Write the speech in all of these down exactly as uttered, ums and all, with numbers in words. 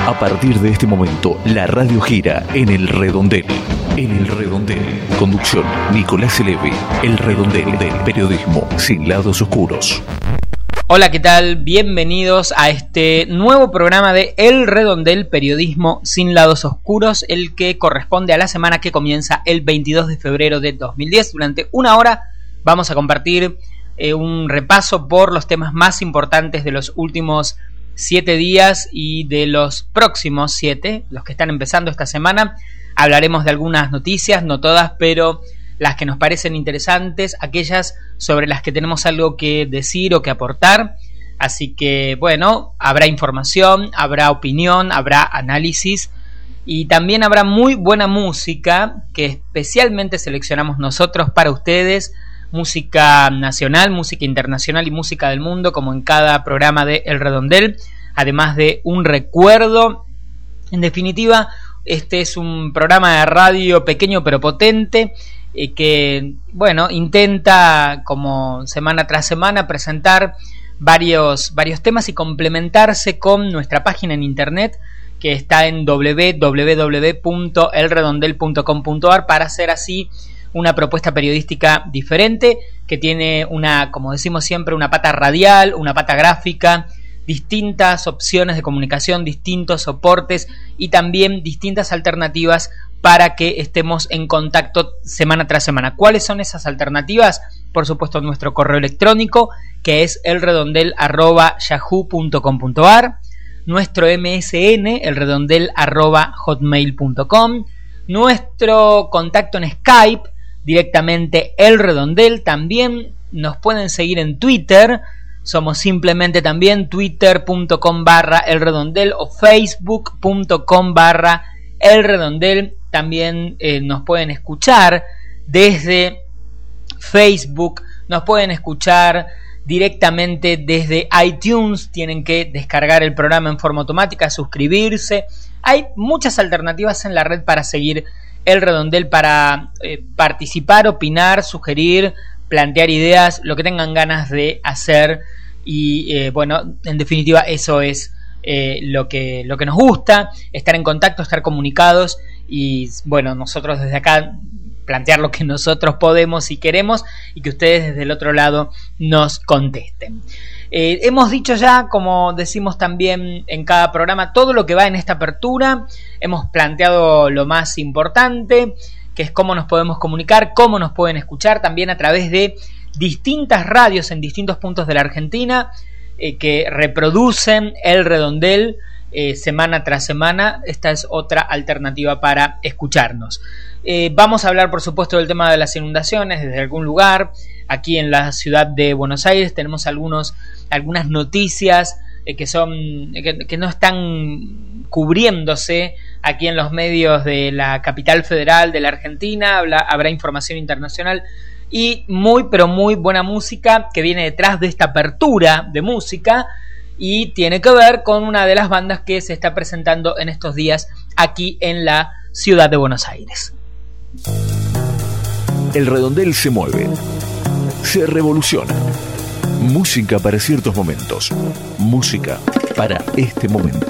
A partir de este momento, la radio gira en El Redondel. En El Redondel. Conducción, Nicolás Eleve. El Redondel del periodismo sin lados oscuros. Hola, ¿qué tal? Bienvenidos a este nuevo programa de El Redondel, periodismo sin lados oscuros, el que corresponde a la semana que comienza el veintidós de febrero de dos mil diez. Durante una hora vamos a compartir eh, un repaso por los temas más importantes de los últimos siete días y de los próximos siete, los que están empezando esta semana. Hablaremos de algunas noticias, no todas, pero las que nos parecen interesantes, aquellas sobre las que tenemos algo que decir o que aportar. Así que, bueno, habrá información, habrá opinión, habrá análisis y también habrá muy buena música que especialmente seleccionamos nosotros para ustedes. Música nacional, música internacional y música del mundo, como en cada programa de El Redondel, además de un recuerdo. En definitiva, este es un programa de radio pequeño pero potente, eh, que, bueno, intenta, como semana tras semana, presentar varios, varios temas y complementarse con nuestra página en internet, que está en doble u doble u doble u punto el redondel punto com punto a r, para hacer así una propuesta periodística diferente, que tiene una, como decimos siempre, una pata radial, una pata gráfica, distintas opciones de comunicación, distintos soportes y también distintas alternativas para que estemos en contacto semana tras semana. ¿Cuáles son esas alternativas? Por supuesto, nuestro correo electrónico, que es elredondel arroba yahoo punto com punto a r, nuestro M S N, elredondel arroba hotmail punto com, nuestro contacto en Skype, directamente El Redondel. También nos pueden seguir en Twitter, somos simplemente también twitter punto com barra El Redondel o facebook punto com barra El Redondel. También eh, nos pueden escuchar desde Facebook, nos pueden escuchar directamente desde iTunes, tienen que descargar el programa en forma automática, suscribirse. Hay muchas alternativas en la red para seguir El Redondel, para eh, participar, opinar, sugerir, plantear ideas, lo que tengan ganas de hacer. Y eh, bueno, en definitiva eso es eh, lo que, lo que nos gusta, estar en contacto, estar comunicados y bueno, nosotros desde acá plantear lo que nosotros podemos y queremos y que ustedes desde el otro lado nos contesten. Eh, hemos dicho ya, como decimos también en cada programa, todo lo que va en esta apertura. Hemos planteado lo más importante, que es cómo nos podemos comunicar, cómo nos pueden escuchar, también a través de distintas radios en distintos puntos de la Argentina, eh, que reproducen El Redondel eh, semana tras semana. Esta es otra alternativa para escucharnos. Eh, vamos a hablar, por supuesto, del tema de las inundaciones desde algún lugar. Aquí en la ciudad de Buenos Aires tenemos algunos, algunas noticias eh, que, son, que, que no están cubriéndose aquí en los medios de la capital federal de la Argentina. Habla, habrá información internacional y muy, pero muy buena música que viene detrás de esta apertura de música y tiene que ver con una de las bandas que se está presentando en estos días aquí en la ciudad de Buenos Aires. El Redondel se mueve, se revoluciona. Música para ciertos momentos, música para este momento.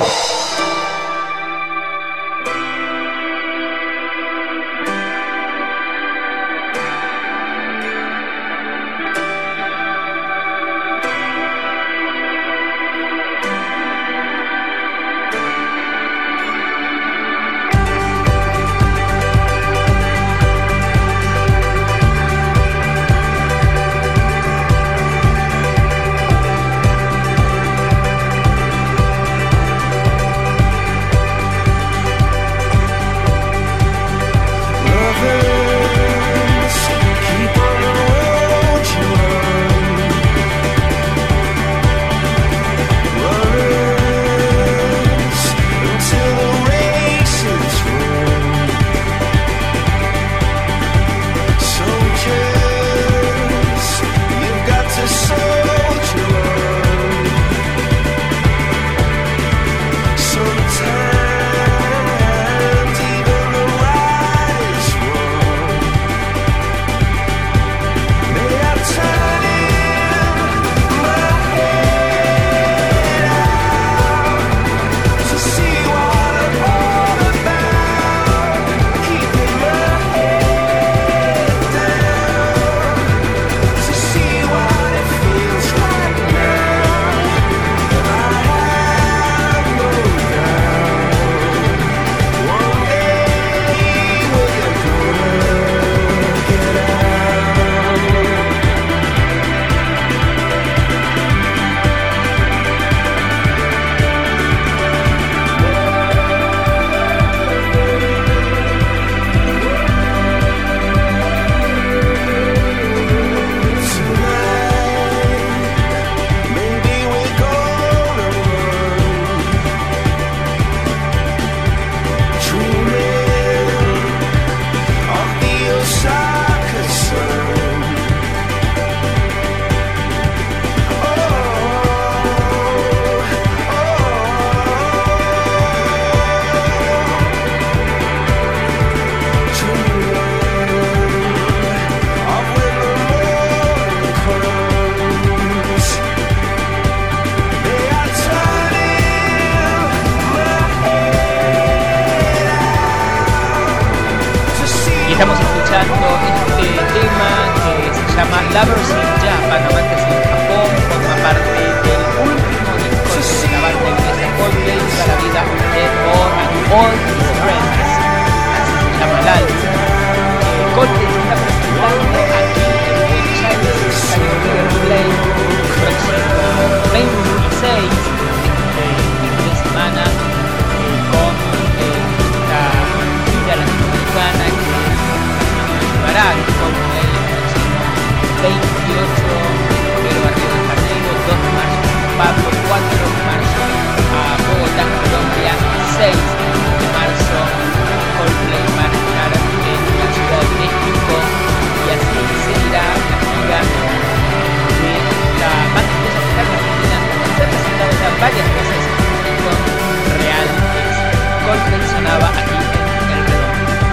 Lovers in Japan, amantes en Japón, forma parte del último disco de la banda inglesa Coldplay, Toda la vida de All and All His Friends, así se llama el álbum. Eh, Coldplay se está presentando aquí en Buenos Aires, en el estadio River Plate, el próximo veintiséis, este fin de semana, eh, con eh, esta gira latinoamericana que nos llevará a Coldplay el próximo veintiocho de febrero a Río de Janeiro, dos de marzo a San Pablo, cuatro de marzo a Bogotá, Colombia, seis de marzo Coldplay va a estar en la Ciudad de México, y así seguirá la gira de la banda inglesa que está en Argentina. Se ha presentado ya varias veces en con Real Estate. Coldplay sonaba aquí en El Redondo.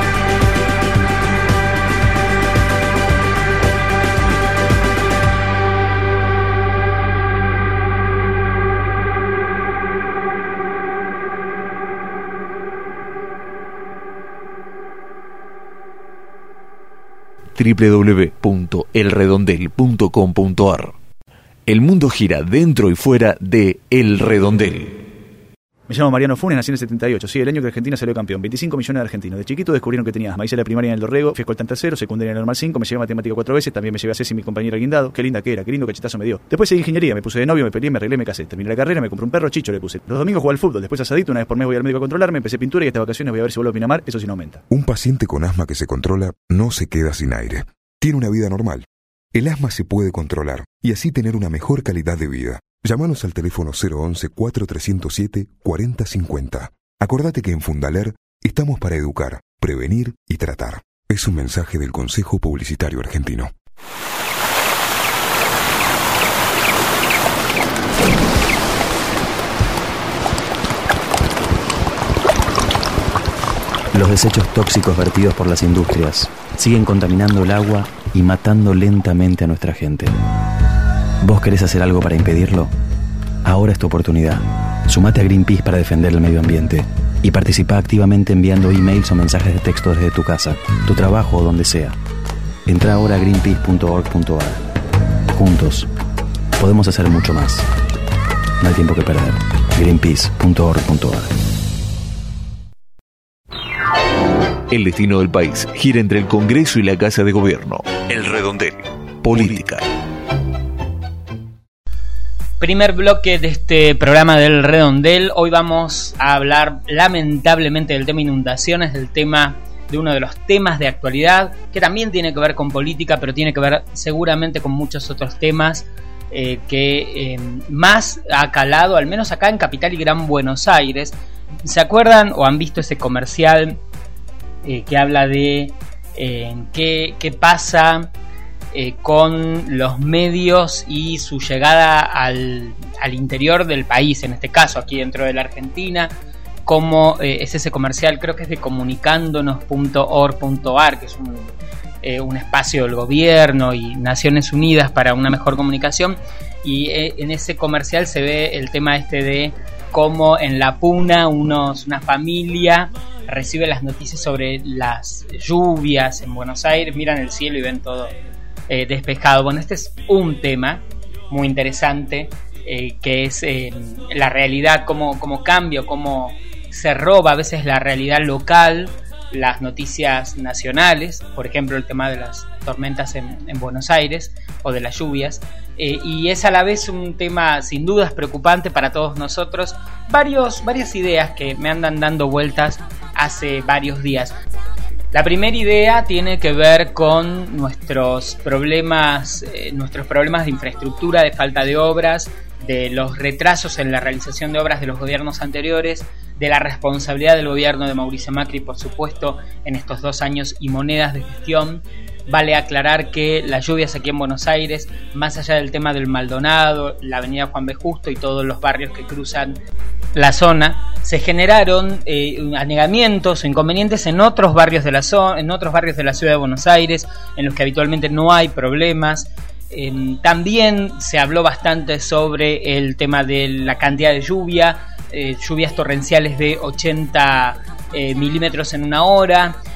doble u doble u doble u punto el redondel punto com punto a r. El mundo gira dentro y fuera de El Redondel. Me llamo Mariano Funes, nací en el setenta y ocho, sí, el año que Argentina salió campeón, veinticinco millones de argentinos. De chiquito descubrieron que tenía asma, hice la primaria en el Dorrego, fui escolta en tercero, secundaria en el Normal cinco, me llevé a matemática cuatro veces, también me llevé a Ceci, mi compañera al guindado, qué linda que era, qué lindo cachetazo me dio. Después seguí ingeniería, me puse de novio, me peleé, me arreglé, me casé. Terminé la carrera, me compré un perro, Chicho le puse. Los domingos jugaba al fútbol, después asadito, una vez por mes voy al médico a controlarme, empecé pintura y estas vacaciones voy a ver si vuelvo a Pinamar, eso sí no aumenta. Un paciente con asma que se controla no se queda sin aire. Tiene una vida normal. El asma se puede controlar y así tener una mejor calidad de vida. Llámanos al teléfono cero once, cuatro trescientos siete, cuarenta cincuenta. Acordate que en Fundaler estamos para educar, prevenir y tratar. Es un mensaje del Consejo Publicitario Argentino. Los desechos tóxicos vertidos por las industrias siguen contaminando el agua y matando lentamente a nuestra gente. ¿Vos querés hacer algo para impedirlo? Ahora es tu oportunidad. Sumate a Greenpeace para defender el medio ambiente y participa activamente enviando emails o mensajes de texto desde tu casa, tu trabajo o donde sea. Entra ahora a greenpeace punto org punto a r. Juntos podemos hacer mucho más. No hay tiempo que perder. greenpeace punto org punto a r. El destino del país gira entre el Congreso y la Casa de Gobierno. El Redondel. Política. Primer bloque de este programa del Redondel. Hoy vamos a hablar lamentablemente del tema inundaciones, del tema de uno de los temas de actualidad que también tiene que ver con política, pero tiene que ver seguramente con muchos otros temas eh, que eh, más ha calado, al menos acá en Capital y Gran Buenos Aires. ¿Se acuerdan o han visto ese comercial eh, que habla de eh, qué, qué pasa Eh, con los medios y su llegada al, al interior del país, en este caso aquí dentro de la Argentina? Como eh, es ese comercial, creo que es de comunicándonos punto org punto a r, que es un, eh, un espacio del gobierno y Naciones Unidas para una mejor comunicación, y eh, en ese comercial se ve el tema este de cómo en La Puna unos, una familia recibe las noticias sobre las lluvias en Buenos Aires, miran el cielo y ven todo Eh, despejado. Bueno, este es un tema muy interesante eh, que es eh, la realidad, cómo, cómo cambia, cómo se roba a veces la realidad local, las noticias nacionales, por ejemplo el tema de las tormentas en, en Buenos Aires o de las lluvias, eh, y es a la vez un tema sin dudas preocupante para todos nosotros. Varios, varias ideas que me andan dando vueltas hace varios días. La primera idea tiene que ver con nuestros problemas, eh, nuestros problemas de infraestructura, de falta de obras, de los retrasos en la realización de obras de los gobiernos anteriores, de la responsabilidad del gobierno de Mauricio Macri, por supuesto, en estos dos años y monedas de gestión. Vale aclarar que las lluvias aquí en Buenos Aires, más allá del tema del Maldonado, la avenida Juan B. Justo y todos los barrios que cruzan la zona, se generaron eh, anegamientos o inconvenientes en otros barrios de la zona, en otros barrios de la ciudad de Buenos Aires, en los que habitualmente no hay problemas. Eh, también se habló bastante sobre el tema de la cantidad de lluvia, eh, lluvias torrenciales de ochenta eh, milímetros en una hora,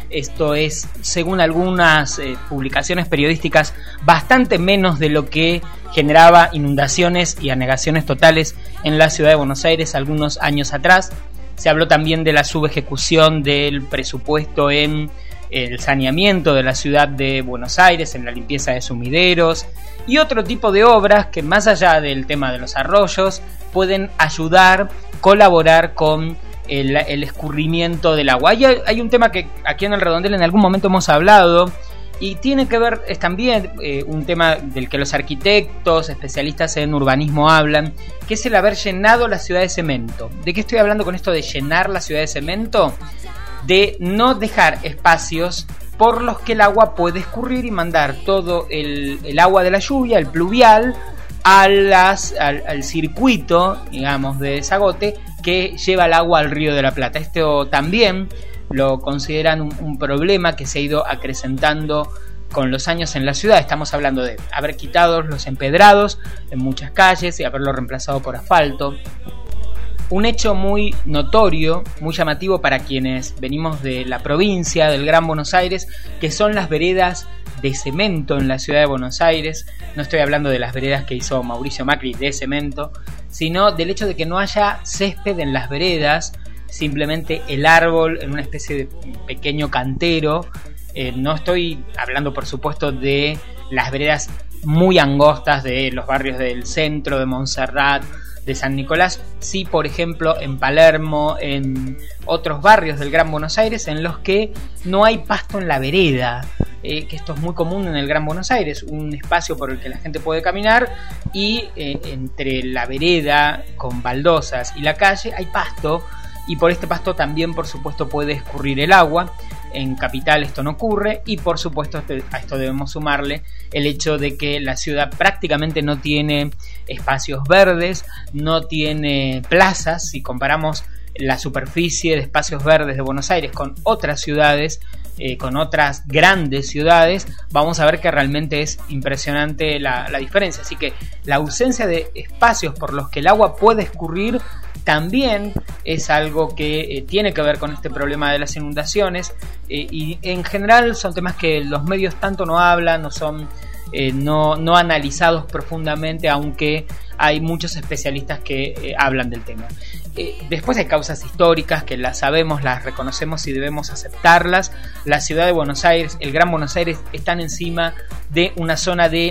Esto es, según algunas eh, publicaciones periodísticas, bastante menos de lo que generaba inundaciones y anegaciones totales en la ciudad de Buenos Aires algunos años atrás. Se habló también de la subejecución del presupuesto en el saneamiento de la ciudad de Buenos Aires, en la limpieza de sumideros y otro tipo de obras que, más allá del tema de los arroyos, pueden ayudar, colaborar con el, el escurrimiento del agua. Hay, hay un tema que aquí en el Redondel en algún momento hemos hablado y tiene que ver, es también eh, un tema del que los arquitectos, especialistas en urbanismo hablan, que es el haber llenado la ciudad de cemento. ¿De qué estoy hablando con esto de llenar la ciudad de cemento? De no dejar espacios por los que el agua puede escurrir y mandar todo el, el agua de la lluvia, el pluvial, a las, al, al circuito, digamos, de desagote que lleva el agua al Río de la Plata. Esto también lo consideran un, un problema que se ha ido acrecentando con los años en la ciudad. Estamos hablando de haber quitado los empedrados en muchas calles y haberlo reemplazado por asfalto. Un hecho muy notorio, muy llamativo para quienes venimos de la provincia, del Gran Buenos Aires, que son las veredas de cemento en la ciudad de Buenos Aires. No estoy hablando de las veredas que hizo Mauricio Macri de cemento, sino del hecho de que no haya césped en las veredas, simplemente el árbol en una especie de pequeño cantero. Eh, no estoy hablando, por supuesto, de las veredas muy angostas de los barrios del centro, de Montserrat, de San Nicolás, sí, por ejemplo, en Palermo, en otros barrios del Gran Buenos Aires, en los que no hay pasto en la vereda, eh, que esto es muy común en el Gran Buenos Aires, un espacio por el que la gente puede caminar y eh, entre la vereda con baldosas y la calle hay pasto, y por este pasto también, por supuesto, puede escurrir el agua. En Capital esto no ocurre y, por supuesto, a esto debemos sumarle el hecho de que la ciudad prácticamente no tiene espacios verdes, no tiene plazas. Si comparamos la superficie de espacios verdes de Buenos Aires con otras ciudades, eh, con otras grandes ciudades, vamos a ver que realmente es impresionante la, la diferencia. Así que la ausencia de espacios por los que el agua puede escurrir también es algo que eh, tiene que ver con este problema de las inundaciones, eh, y en general son temas que los medios tanto no hablan, no son eh, no, no analizados profundamente, aunque hay muchos especialistas que eh, hablan del tema. Eh, después hay causas históricas que las sabemos, las reconocemos y debemos aceptarlas. La ciudad de Buenos Aires, el Gran Buenos Aires, están encima de una zona de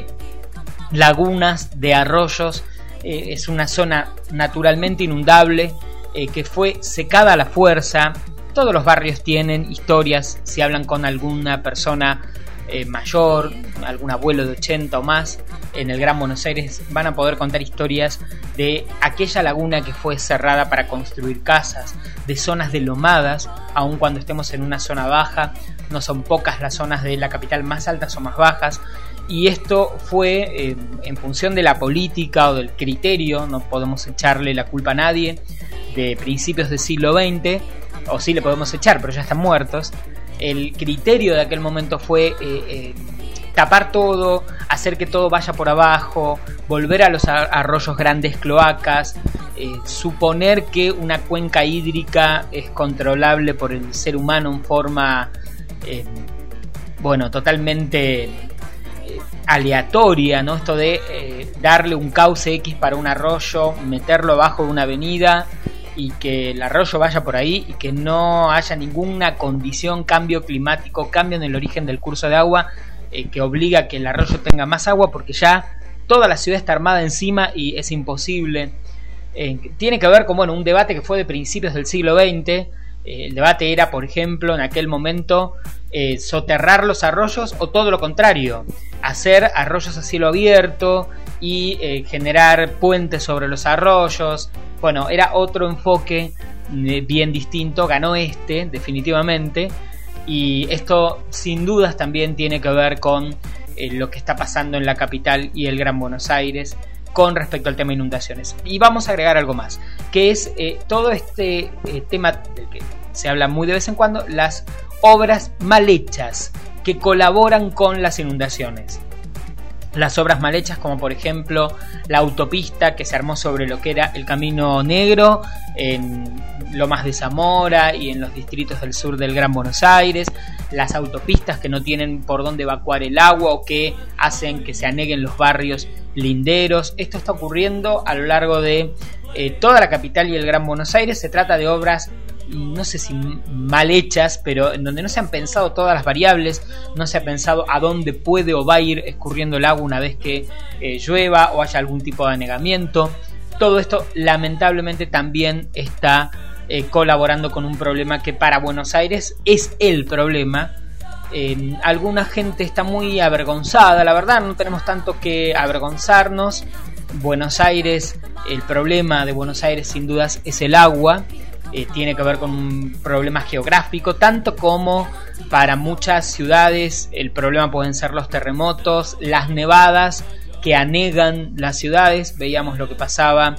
lagunas, de arroyos. Eh, es una zona naturalmente inundable, eh, que fue secada a la fuerza. Todos los barrios tienen historias. Si hablan con alguna persona eh, mayor, algún abuelo de ochenta o más en el Gran Buenos Aires, van a poder contar historias de aquella laguna que fue cerrada para construir casas, de zonas delomadas, aun cuando estemos en una zona baja. No son pocas las zonas de la capital más altas o más bajas. Y esto fue eh, en función de la política o del criterio, no podemos echarle la culpa a nadie, de principios del siglo veinte, o sí le podemos echar, pero ya están muertos. El criterio de aquel momento fue eh, eh, tapar todo, hacer que todo vaya por abajo, volver a los arroyos grandes cloacas, eh, suponer que una cuenca hídrica es controlable por el ser humano en forma, eh, bueno, totalmente aleatoria, ¿no? Esto de eh, darle un cauce X para un arroyo, meterlo abajo de una avenida y que el arroyo vaya por ahí y que no haya ninguna condición, cambio climático, cambio en el origen del curso de agua, eh, que obliga a que el arroyo tenga más agua, porque ya toda la ciudad está armada encima y es imposible. Eh, tiene que ver con, bueno, un debate que fue de principios del siglo veinte. Eh, el debate era, por ejemplo, en aquel momento, eh, soterrar los arroyos o todo lo contrario, hacer arroyos a cielo abierto y eh, generar puentes sobre los arroyos. Bueno, era otro enfoque eh, bien distinto, ganó este definitivamente, y esto sin dudas también tiene que ver con eh, lo que está pasando en la capital y el Gran Buenos Aires con respecto al tema inundaciones. Y vamos a agregar algo más, que es eh, todo este eh, tema del que se habla muy de vez en cuando, las obras mal hechas que colaboran con las inundaciones. Las obras mal hechas, como por ejemplo la autopista que se armó sobre lo que era el Camino Negro en Lomas de Zamora y en los distritos del sur del Gran Buenos Aires, las autopistas que no tienen por dónde evacuar el agua o que hacen que se aneguen los barrios linderos. Esto está ocurriendo a lo largo de eh, toda la capital y el Gran Buenos Aires. Se trata de obras, no sé si mal hechas, pero en donde no se han pensado todas las variables, no se ha pensado a dónde puede o va a ir escurriendo el agua una vez que eh, llueva o haya algún tipo de anegamiento. Todo esto lamentablemente también está eh, colaborando con un problema que para Buenos Aires es el problema. Eh, alguna gente está muy avergonzada, la verdad, no tenemos tanto que avergonzarnos. Buenos Aires, el problema de Buenos Aires sin dudas es el agua. Eh, tiene que ver con un problema geográfico, tanto como para muchas ciudades el problema pueden ser los terremotos, las nevadas que anegan las ciudades. Veíamos lo que pasaba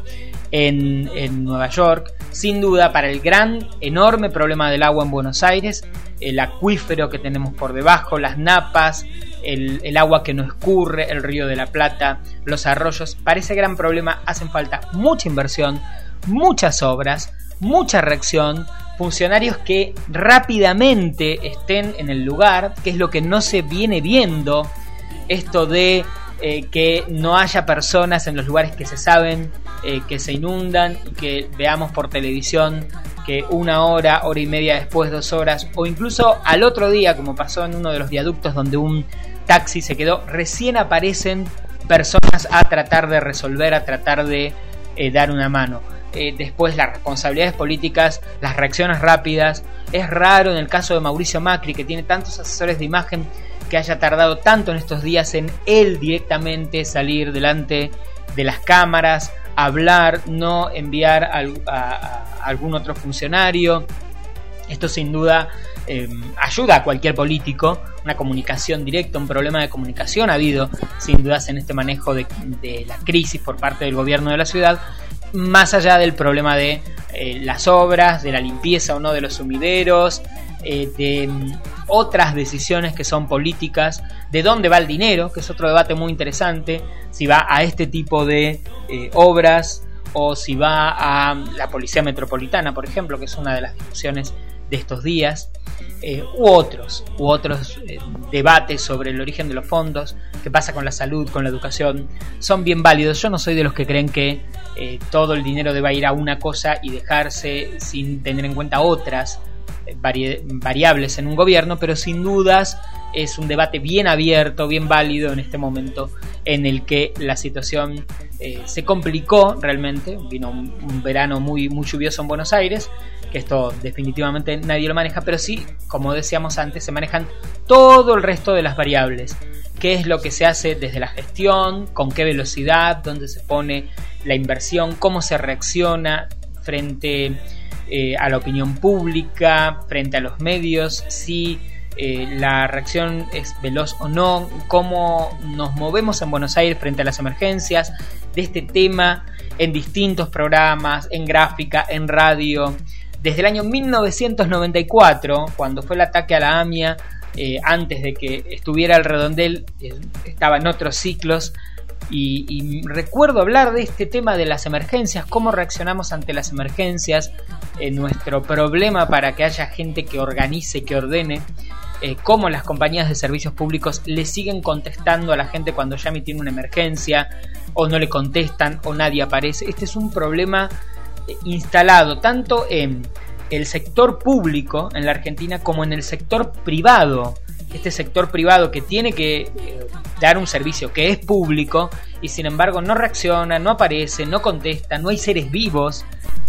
en, en Nueva York. Sin duda, para el gran, enorme problema del agua en Buenos Aires, el acuífero que tenemos por debajo, las napas, el, el agua que no escurre, el Río de la Plata, los arroyos, para ese gran problema hacen falta mucha inversión, muchas obras, mucha reacción, funcionarios que rápidamente estén en el lugar, que es lo que no se viene viendo, esto de eh, que no haya personas en los lugares que se saben eh, que se inundan y que veamos por televisión que una hora, hora y media después, dos horas o incluso al otro día, como pasó en uno de los viaductos donde un taxi se quedó, recién aparecen personas a tratar de resolver, a tratar de eh, dar una mano. Eh, después las responsabilidades políticas, las reacciones rápidas. Es raro en el caso de Mauricio Macri, que tiene tantos asesores de imagen, que haya tardado tanto en estos días en él directamente salir delante de las cámaras, hablar, no enviar a, a, a algún otro funcionario. Esto sin duda eh, ayuda a cualquier político, una comunicación directa, un problema de comunicación ha habido sin dudas en este manejo de, de la crisis por parte del gobierno de la ciudad, más allá del problema de eh, las obras, de la limpieza o no de los sumideros, eh, de um, otras decisiones que son políticas, de dónde va el dinero, que es otro debate muy interesante, si va a este tipo de eh, obras o si va a la Policía Metropolitana, por ejemplo, que es una de las discusiones de estos días, eh, u otros, u otros eh, debates sobre el origen de los fondos, qué pasa con la salud, con la educación, son bien válidos. Yo no soy de los que creen que eh, todo el dinero deba ir a una cosa y dejarse sin tener en cuenta otras eh, vari- variables en un gobierno, pero sin dudas es un debate bien abierto, bien válido en este momento en el que la situación eh, se complicó realmente. Vino un, un verano muy, muy lluvioso en Buenos Aires, que esto definitivamente nadie lo maneja, pero sí, como decíamos antes, se manejan todo el resto de las variables. ¿Qué es lo que se hace desde la gestión? ¿Con qué velocidad? ¿Dónde se pone la inversión? ¿Cómo se reacciona frente eh, a la opinión pública? ¿Frente a los medios? Si eh, la reacción es veloz o no. ¿Cómo nos movemos en Buenos Aires frente a las emergencias? De este tema en distintos programas, en gráfica, en radio. Desde el año mil novecientos noventa y cuatro, cuando fue el ataque a la AMIA, eh, antes de que estuviera el redondel, eh, estaba en otros ciclos, y, y recuerdo hablar de este tema de las emergencias, cómo reaccionamos ante las emergencias, eh, nuestro problema para que haya gente que organice, que ordene, eh, cómo las compañías de servicios públicos le siguen contestando a la gente cuando llama y tiene una emergencia, o no le contestan, o nadie aparece. Este es un problema instalado tanto en el sector público en la Argentina como en el sector privado. Este sector privado que tiene que eh, dar un servicio que es público y sin embargo no reacciona, no aparece, no contesta, no hay seres vivos,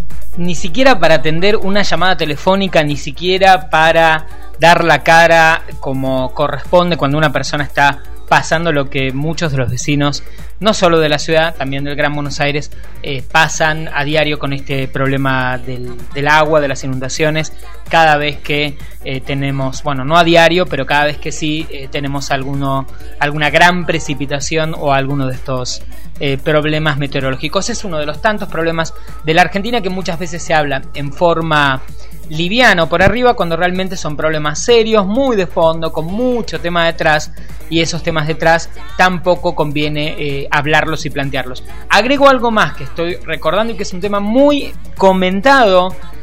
ni siquiera para atender una llamada telefónica, ni siquiera para dar la cara como corresponde cuando una persona está pasando lo que muchos de los vecinos, no solo de la ciudad, también del Gran Buenos Aires, eh, pasan a diario con este problema del, del agua, de las inundaciones, cada vez que eh, tenemos, bueno, no a diario, pero cada vez que sí eh, tenemos alguno, alguna gran precipitación o alguno de estos eh, problemas meteorológicos. Es uno de los tantos problemas de la Argentina que muchas veces se habla en forma liviano por arriba, cuando realmente son problemas serios, muy de fondo, con mucho tema detrás, y esos temas detrás tampoco conviene eh, hablarlos y plantearlos. Agrego algo más que estoy recordando y que es un tema muy comentado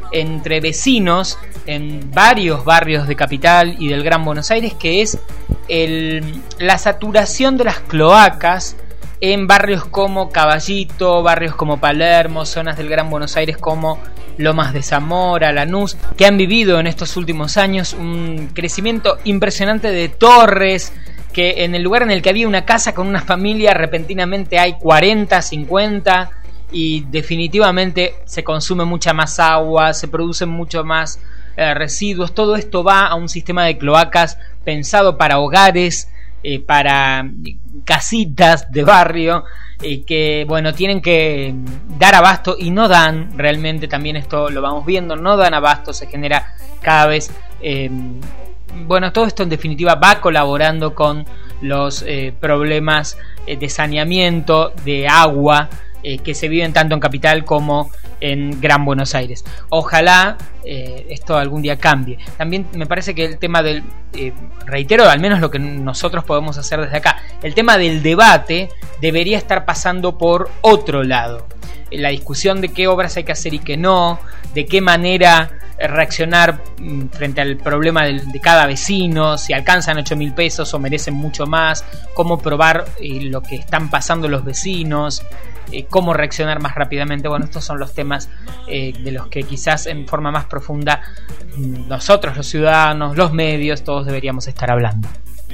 entre vecinos en varios barrios de Capital y del Gran Buenos Aires, que es el, la saturación de las cloacas en barrios como Caballito, barrios como Palermo, zonas del Gran Buenos Aires como Lomas de Zamora, Lanús, que han vivido en estos últimos años un crecimiento impresionante de torres, que en el lugar en el que había una casa con una familia repentinamente hay cuarenta, cincuenta, y definitivamente se consume mucha más agua, se producen mucho más eh, residuos. Todo esto va a un sistema de cloacas pensado para hogares, eh, para casitas de barrio, eh, que bueno, tienen que dar abasto y no dan realmente. También esto lo vamos viendo, no dan abasto, se genera cada vez eh, bueno, todo esto en definitiva va colaborando con los eh, problemas eh, de saneamiento, de agua, eh, que se viven tanto en Capital como en Gran Buenos Aires. Ojalá eh, esto algún día cambie. También me parece que el tema del, eh, reitero, al menos lo que nosotros podemos hacer desde acá, el tema del debate debería estar pasando por otro lado. La discusión de qué obras hay que hacer y qué no, de qué manera reaccionar frente al problema de, de cada vecino, si alcanzan ocho mil pesos o merecen mucho más, cómo probar eh, lo que están pasando los vecinos, eh, cómo reaccionar más rápidamente. Bueno, estos son los temas eh, de los que quizás en forma más profunda nosotros, los ciudadanos, los medios, todos deberíamos estar hablando.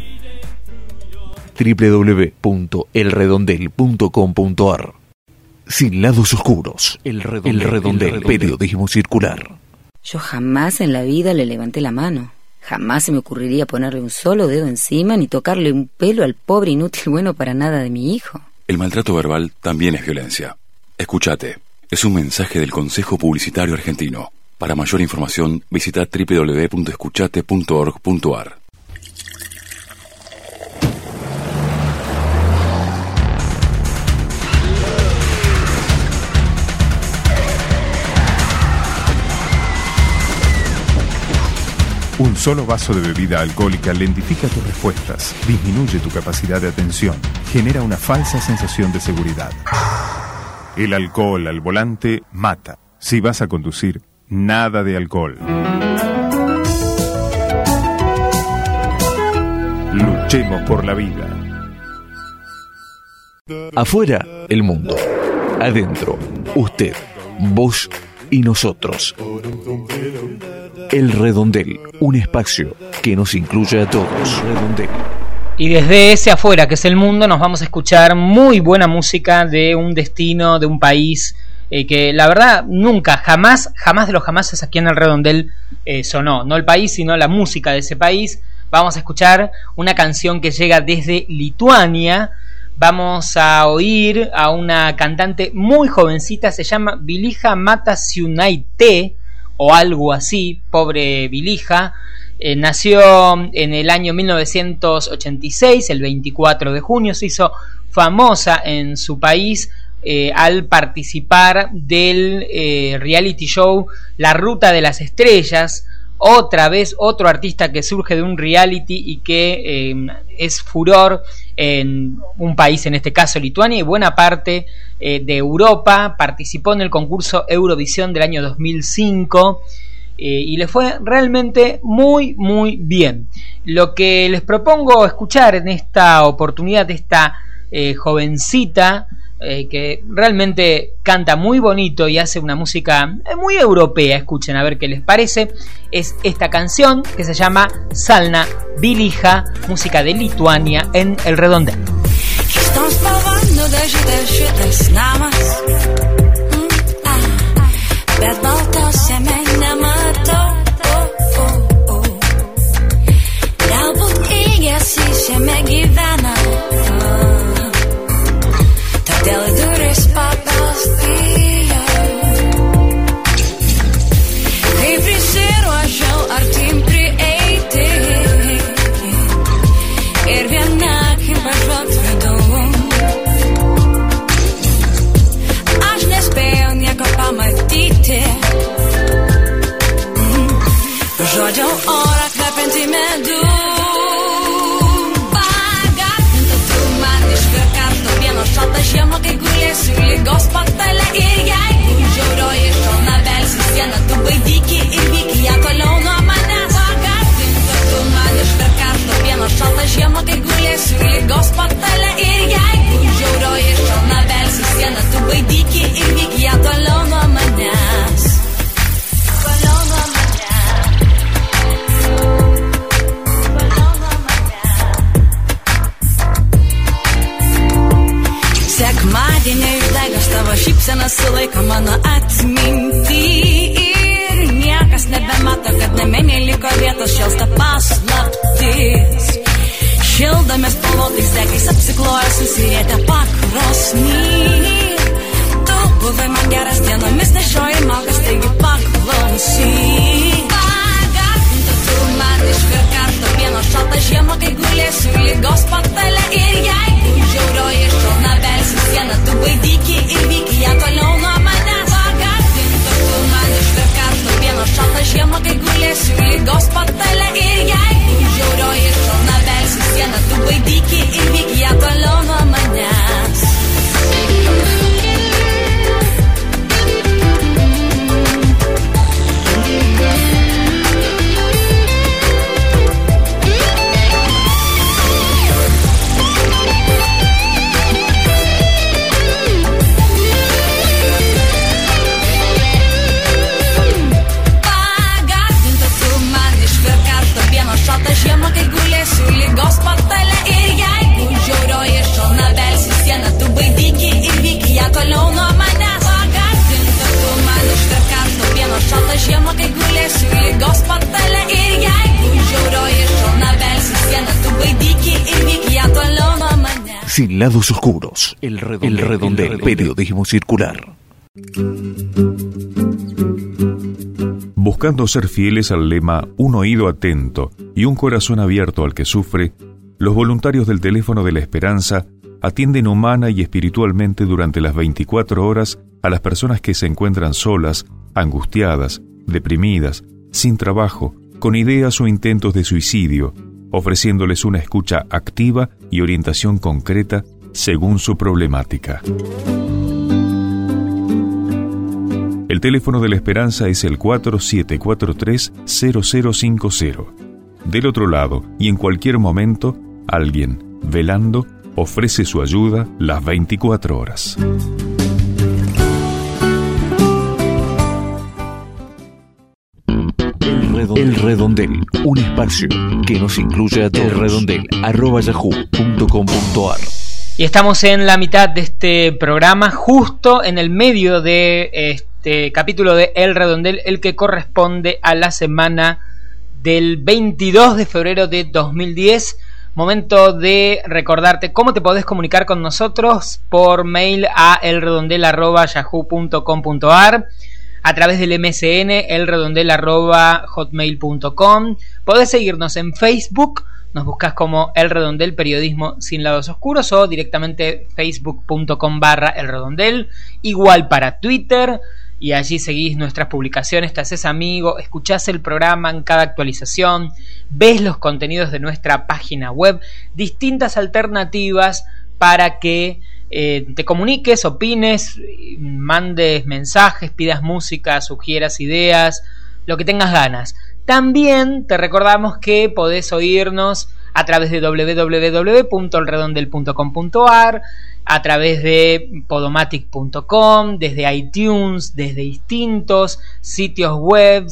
doble u doble u doble u punto el redondel punto com punto a r Sin lados oscuros, el redondel, el redondel, el periodismo circular. Yo jamás en la vida le levanté la mano. Jamás se me ocurriría ponerle un solo dedo encima ni tocarle un pelo al pobre inútil bueno para nada de mi hijo. El maltrato verbal también es violencia. Escúchate, es un mensaje del Consejo Publicitario Argentino. Para mayor información, visita doble u doble u doble u punto escuchate punto org punto a r. Un solo vaso de bebida alcohólica lentifica tus respuestas, disminuye tu capacidad de atención, genera una falsa sensación de seguridad. El alcohol al volante mata. Si vas a conducir, nada de alcohol. Luchemos por la vida. Afuera, el mundo. Adentro, usted, vos y nosotros. El Redondel, un espacio que nos incluye a todos. Redondel. Y desde ese afuera, que es el mundo, nos vamos a escuchar muy buena música de un destino, de un país eh, que la verdad nunca, jamás, jamás de los jamases aquí en el Redondel eh, sonó. No el país, sino la música de ese país. Vamos a escuchar una canción que llega desde Lituania. Vamos a oír a una cantante muy jovencita, se llama Vilija Matasiunaite, o algo así, pobre Vilija. Eh, nació en el año mil novecientos ochenta y seis, el veinticuatro de junio, se hizo famosa en su país eh, al participar del eh, reality show La Ruta de las Estrellas. Otra vez otro artista que surge de un reality y que eh, es furor en un país, en este caso Lituania, y buena parte eh, de Europa. Participó en el concurso Eurovisión del año dos mil cinco eh, y le fue realmente muy muy bien. Lo que les propongo escuchar en esta oportunidad de esta eh, jovencita eh, que realmente canta muy bonito y hace una música muy europea, escuchen a ver qué les parece, es esta canción que se llama Salna Vilija, música de Lituania en El Redondel. Aš šypsena sulaiko mano atmintį ir niekas nebemato, kad namie liko vietos, šėlsta paslaptis. Šildomės palotais degiais apsikloja susirietę pakrosny. Tu buvai man geras dienomis, nešioji malkas, taigi paklausyk. Pagardintų tu man išvirk karto pieno šaltą žiemą, kai gulėsiu lygos patale. Ir jeigu žiaurioji šalna belsi sieną, tu baidyki ir vyki ją toliau nuo manęs. Pagardintų tu man išvirk karto pieno šaltą žiemą, kai gulėsiu lygos patale. Ir jeigu žiaurioji šalna belsi sieną, tu baidyki ir vyki ją toliau nuo manęs. Šalta žiema, kai gulėsiu lygos patale. Ir jeigu žiaurioji šalna belsi sieną, tu baidyki ir vyki ją toliau nuo manęs. Pagardintų tu man išvirk karto pieno šalta žiema, kai gulėsiu lygos patale. Ir jeigu žiaurioji šalna belsi sieną, tu baidyki ir vyki ją toliau nuo manęs. Sin lados oscuros, el redondel, el redondel, periodismo circular. Buscando ser fieles al lema Un oído atento y un corazón abierto al que sufre, los voluntarios del Teléfono de la Esperanza atienden humana y espiritualmente durante las veinticuatro horas a las personas que se encuentran solas, angustiadas, deprimidas, sin trabajo, con ideas o intentos de suicidio, ofreciéndoles una escucha activa y orientación concreta según su problemática. El teléfono de la Esperanza es el cuatro siete cuatro tres cero cero cinco cero. Del otro lado, y en cualquier momento, alguien, velando, ofrece su ayuda las veinticuatro horas. El Redondel, un espacio que nos incluye a todos. El Redondel, arroba yahoo punto com punto ar. Y estamos en la mitad de este programa, justo en el medio de este capítulo de El Redondel, el que corresponde a la semana del veintidós de febrero de dos mil diez. Momento de recordarte cómo te podés comunicar con nosotros por mail a elredondel arroba yahoo punto com punto ar, a través del M S N elredondel arroba hotmail punto com. Podés seguirnos en Facebook, nos buscas como El Redondel, periodismo sin lados oscuros, o directamente facebook punto com barra El Redondel. Igual para Twitter, y allí seguís nuestras publicaciones, te haces amigo, escuchás el programa en cada actualización, ves los contenidos de nuestra página web, distintas alternativas para que eh, te comuniques, opines, mandes mensajes, pidas música, sugieras ideas, lo que tengas ganas. También te recordamos que podés oírnos a través de doble u doble u doble u punto el redondel punto com punto ar, a través de podomatic punto com, desde iTunes, desde distintos sitios web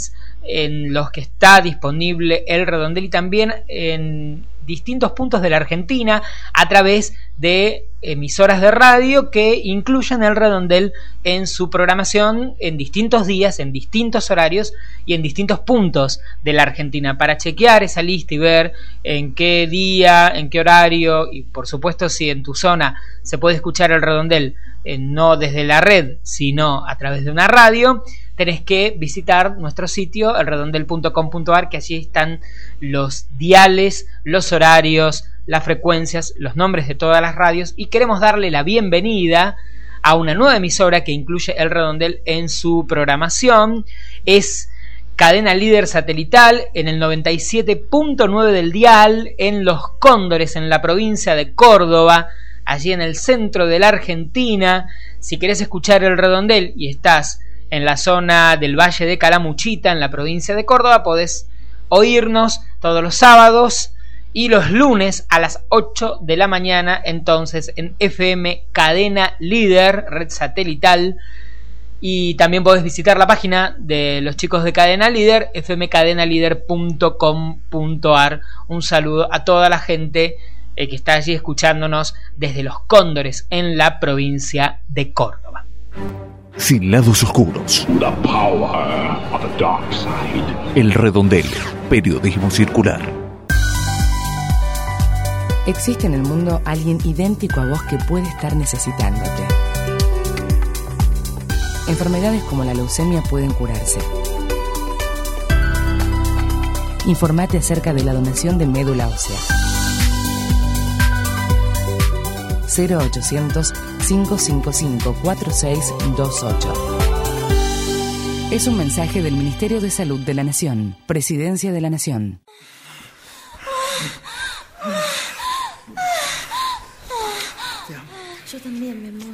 en los que está disponible El Redondel, y también en distintos puntos de la Argentina a través de emisoras de radio que incluyen El Redondel en su programación en distintos días, en distintos horarios y en distintos puntos de la Argentina, para chequear esa lista y ver en qué día, en qué horario, y por supuesto si en tu zona se puede escuchar El Redondel, eh, no desde la red sino a través de una radio. Tenés que visitar nuestro sitio el redondel punto com punto ar, que allí están los diales, los horarios, las frecuencias, los nombres de todas las radios, y queremos darle la bienvenida a una nueva emisora que incluye El Redondel en su programación. Es cadena líder satelital en el noventa y siete punto nueve del dial en Los Cóndores, en la provincia de Córdoba, allí en el centro de la Argentina. Si querés escuchar El Redondel y estás en la zona del Valle de Calamuchita, en la provincia de Córdoba, podés oírnos todos los sábados y los lunes a las ocho de la mañana, entonces en F M Cadena Líder, red satelital. Y también podés visitar la página de los chicos de Cadena Líder, f m cadena líder punto com punto ar. Un saludo a toda la gente eh, que está allí escuchándonos desde Los Cóndores, en la provincia de Córdoba. Sin lados oscuros. The power of the dark side. El Redondel, periodismo circular. Existe en el mundo alguien idéntico a vos que puede estar necesitándote. Enfermedades como la leucemia pueden curarse. Informate acerca de la donación de médula ósea. cero ochocientos, cinco cinco cinco, cuatro seis dos ocho. Es un mensaje del Ministerio de Salud de la Nación, Presidencia de la Nación. Yo también, mi amor.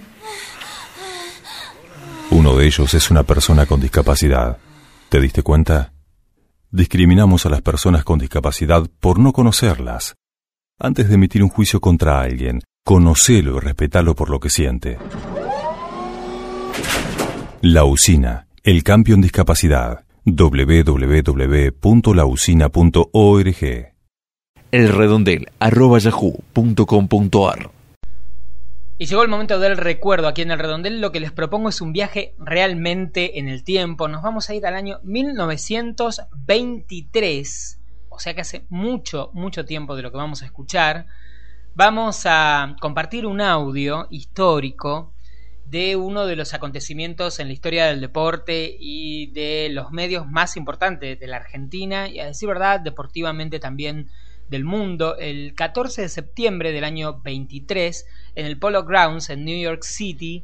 Uno de ellos es una persona con discapacidad. ¿Te diste cuenta? Discriminamos a las personas con discapacidad por no conocerlas. Antes de emitir un juicio contra alguien, conocelo y respetalo por lo que siente. La Usina, el cambio en discapacidad. doble u doble u doble u punto la usina punto org. El redondel arroba yahoo punto com punto ar. Y llegó el momento del recuerdo aquí en el Redondel. Lo que les propongo es un viaje realmente en el tiempo. Nos vamos a ir al año mil novecientos veintitrés, o sea que hace mucho, mucho tiempo de lo que vamos a escuchar. Vamos a compartir un audio histórico de uno de los acontecimientos en la historia del deporte y de los medios más importantes de la Argentina y, a decir verdad, deportivamente también del mundo. El catorce de septiembre del año veintitrés, en el Polo Grounds en New York City,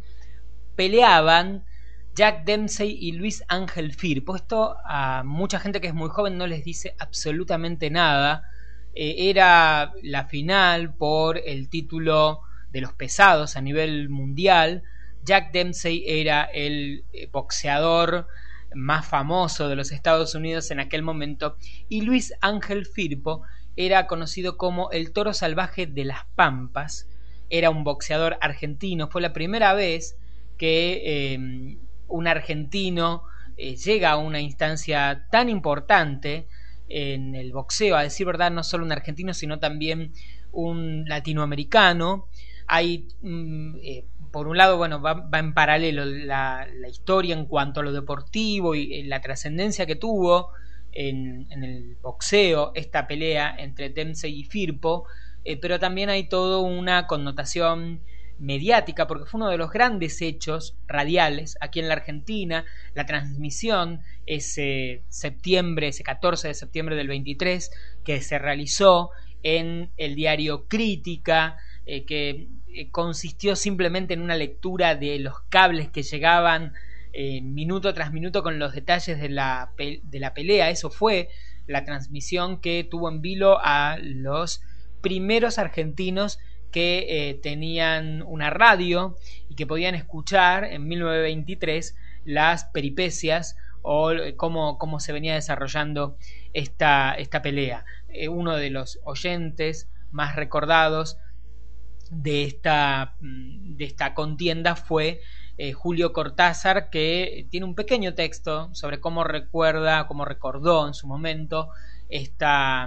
peleaban Jack Dempsey y Luis Ángel Firpo. Esto a mucha gente que es muy joven no les dice absolutamente nada. Eh, era la final por el título de los pesados a nivel mundial. Jack Dempsey era el eh, boxeador más famoso de los Estados Unidos en aquel momento, y Luis Ángel Firpo era conocido como el Toro Salvaje de las Pampas. Era un boxeador argentino. Fue la primera vez que eh, un argentino eh, llega a una instancia tan importante en el boxeo. A decir verdad, no solo un argentino, sino también un latinoamericano. Hay, mm, eh, por un lado, bueno, va, va en paralelo la, la historia en cuanto a lo deportivo y eh, la trascendencia que tuvo en, en el boxeo esta pelea entre Dempsey y Firpo, eh, pero también hay toda una connotación mediática, porque fue uno de los grandes hechos radiales aquí en la Argentina. La transmisión ese septiembre, ese catorce de septiembre del veintitrés, que se realizó en el diario Crítica, eh, que eh, consistió simplemente en una lectura de los cables que llegaban eh, minuto tras minuto con los detalles de la, pe- de la pelea. Eso fue la transmisión que tuvo en vilo a los primeros argentinos que eh, tenían una radio y que podían escuchar en mil novecientos veintitrés las peripecias o eh, cómo, cómo se venía desarrollando esta, esta pelea. Eh, uno de los oyentes más recordados de esta, de esta contienda fue eh, Julio Cortázar, que tiene un pequeño texto sobre cómo recuerda, cómo recordó en su momento esta,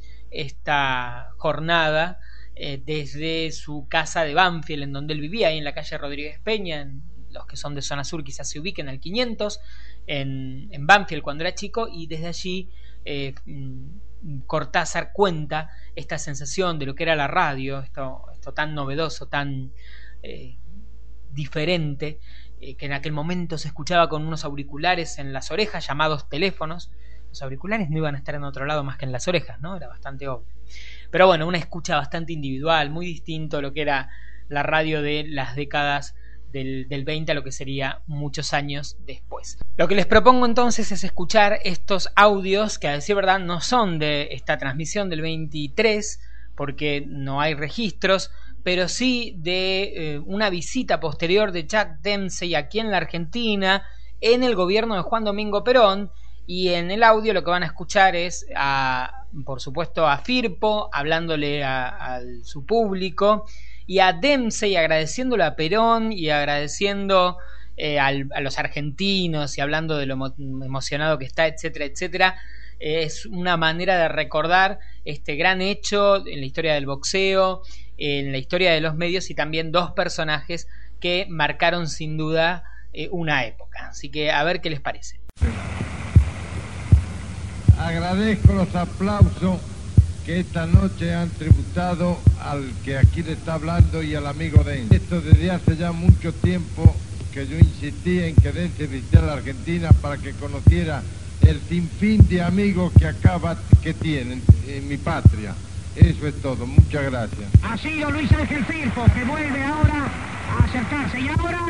esta jornada eh, desde su casa de Banfield, en donde él vivía, ahí en la calle Rodríguez Peña. En, los que son de zona sur quizás se ubiquen al quinientos, en, en Banfield cuando era chico, y desde allí eh, Cortázar cuenta esta sensación de lo que era la radio, esto, esto tan novedoso, tan eh, diferente, eh, que en aquel momento se escuchaba con unos auriculares en las orejas llamados teléfonos. Los auriculares no iban a estar en otro lado más que en las orejas, ¿no? Era bastante obvio. Pero bueno, una escucha bastante individual, muy distinto a lo que era la radio de las décadas del, del veinte a lo que sería muchos años después. Lo que les propongo entonces es escuchar estos audios que, a decir verdad, no son de esta transmisión del veintitrés, porque no hay registros, pero sí de eh, una visita posterior de Jack Dempsey aquí en la Argentina, en el gobierno de Juan Domingo Perón. Y en el audio lo que van a escuchar es, a, por supuesto, a Firpo hablándole a, a su público, y a Dempsey agradeciéndole a Perón y agradeciendo eh, al, a los argentinos y hablando de lo emo- emocionado que está, etcétera, etcétera. Eh, es una manera de recordar este gran hecho en la historia del boxeo, en la historia de los medios, y también dos personajes que marcaron sin duda eh, una época. Así que a ver qué les parece. Agradezco los aplausos que esta noche han tributado al que aquí le está hablando y al amigo Dense. Esto desde hace ya mucho tiempo que yo insistí en que Dense visitara la Argentina para que conociera el sinfín de amigos que acaba que tienen en mi patria. Eso es todo, muchas gracias. Ha sido Luis Ángel Firpo, que vuelve ahora a acercarse. Y ahora...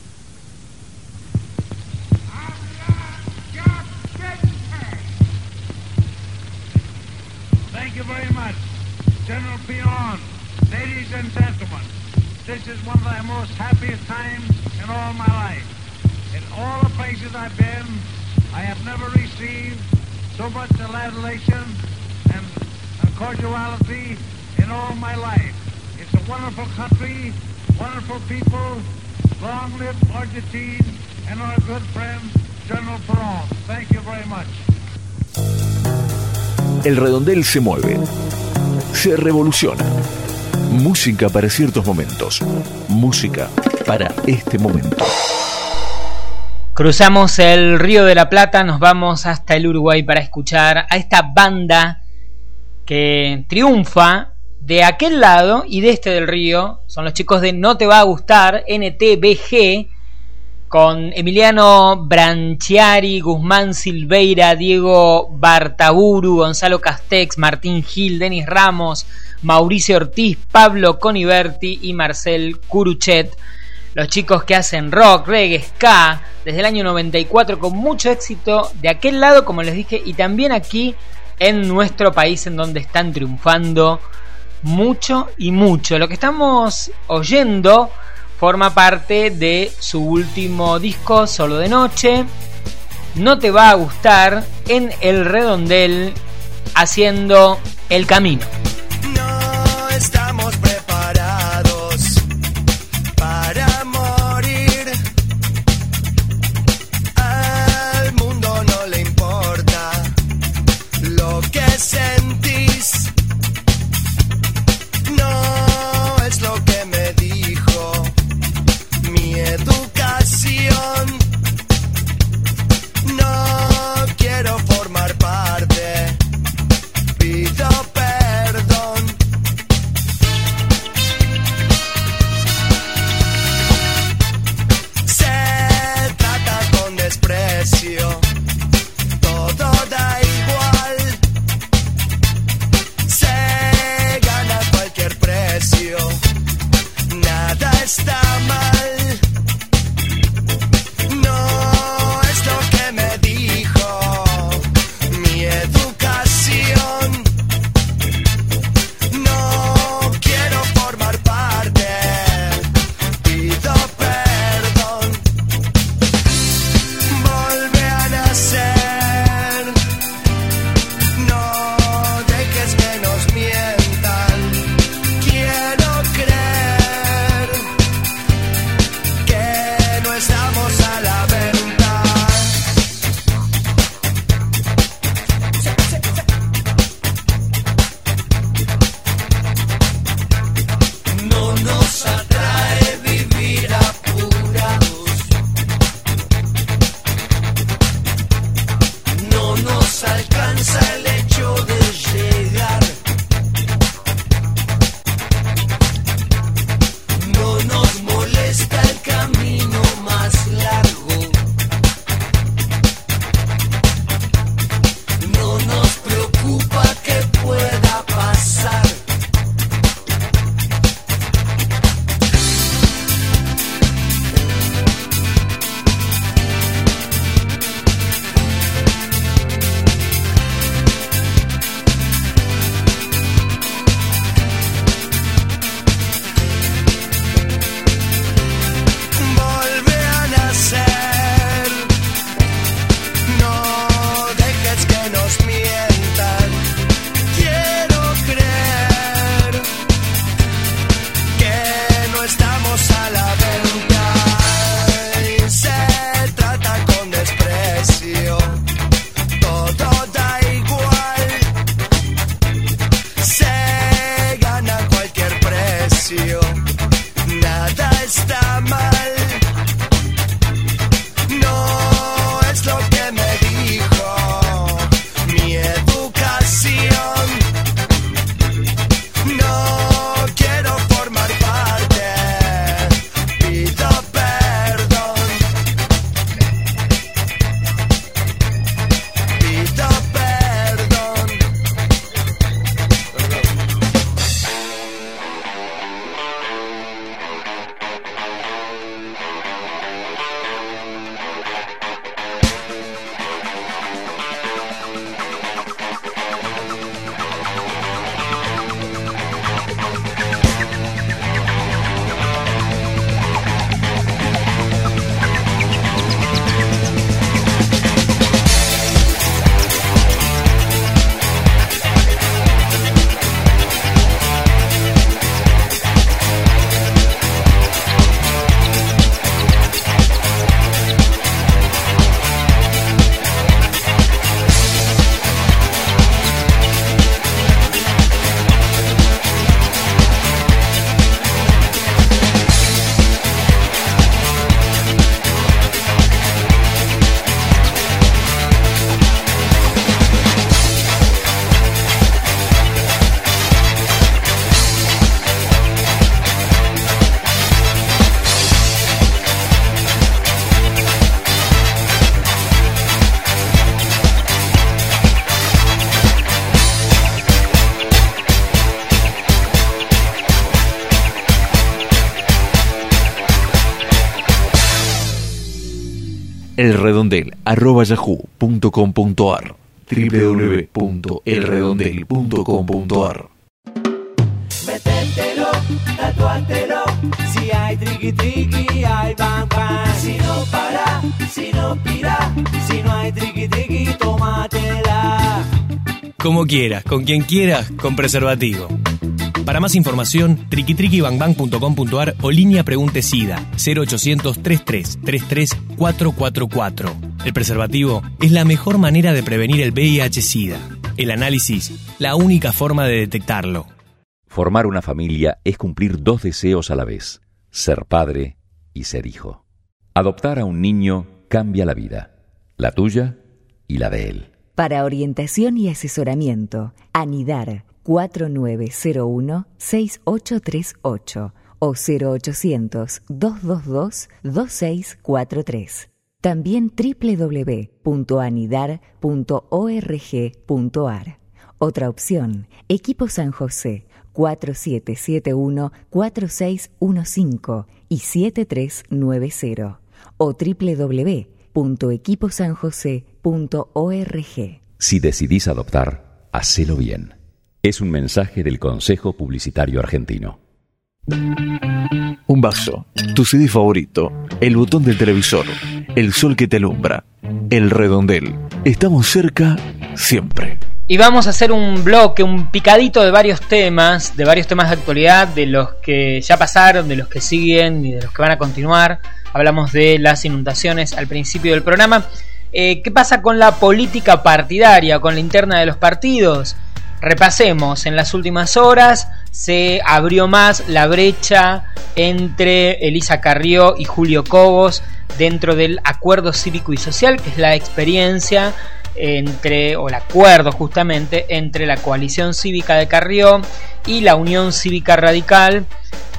Thank you very much, General Peon. Ladies and gentlemen, this is one of the most happiest times in all my life. In all the places I've been, I have never received so much adulation and, and cordiality in all my life. It's a wonderful country, wonderful people. Long live Argentina and our good friend, General Perón. Thank you very much. El redondel se mueve, se revoluciona. Música para ciertos momentos, música para este momento. Cruzamos el Río de la Plata, nos vamos hasta el Uruguay para escuchar a esta banda que triunfa de aquel lado y de este del río. Son los chicos de No Te Va a Gustar, N T B G, con Emiliano Branchiari, Guzmán Silveira, Diego Bartaburu, Gonzalo Castex, Martín Gil, Denis Ramos, Mauricio Ortiz, Pablo Coniberti y Marcel Curuchet. Los chicos que hacen rock, reggae, ska, desde el año noventa y cuatro, con mucho éxito de aquel lado, como les dije, y también aquí en nuestro país, en donde están triunfando mucho y mucho. Lo que estamos oyendo forma parte de su último disco, Solo de Noche. No Te Va a Gustar, en El Redondel, haciendo el camino. No estamos preparados para morir. Al mundo no le importa lo que sentís. No es lo que me dijo mi educación. No quiero formar parte, pido perdón. elredondel arroba yahoo punto com punto ar doble u doble u doble u punto elredondel punto com punto ar. Métetelo, tatuátelo, si hay triqui triqui, hay bang bang. Si no para, si no pira, si no hay triqui triqui, tómatela. Como quieras, con quien quieras, con preservativo. Para más información, triqui triqui bang bang punto com punto ar o línea Pregunte SIDA cero ochocientos treinta y tres treinta y tres cuatrocientos cuarenta y cuatro. El preservativo es la mejor manera de prevenir el V I H SIDA. El análisis, la única forma de detectarlo. Formar una familia es cumplir dos deseos a la vez, ser padre y ser hijo. Adoptar a un niño cambia la vida, la tuya y la de él. Para orientación y asesoramiento, Anidar cuatro nueve cero uno seis ocho tres ocho o cero ochocientos dos dos dos dos seis cuatro tres. También doble u doble u doble u punto anidar punto org punto ar. Otra opción, Equipo San José cuatro siete siete uno cuatro seis uno cinco y siete tres nueve cero o doble u doble u doble u punto equipo san josé punto org. Si decidís adoptar, hacelo bien. Es un mensaje del Consejo Publicitario Argentino. Un vaso, tu C D favorito, el botón del televisor, el sol que te alumbra, el redondel. Estamos cerca siempre. Y vamos a hacer un bloque, un picadito de varios temas, de varios temas de actualidad, de los que ya pasaron, de los que siguen y de los que van a continuar. Hablamos de las inundaciones al principio del programa. Eh, ¿Qué pasa con la política partidaria, con la interna de los partidos? Repasemos, en las últimas horas se abrió más la brecha entre Elisa Carrió y Julio Cobos dentro del acuerdo cívico y social, que es la experiencia entre, o el acuerdo justamente entre la coalición cívica de Carrió y la Unión Cívica Radical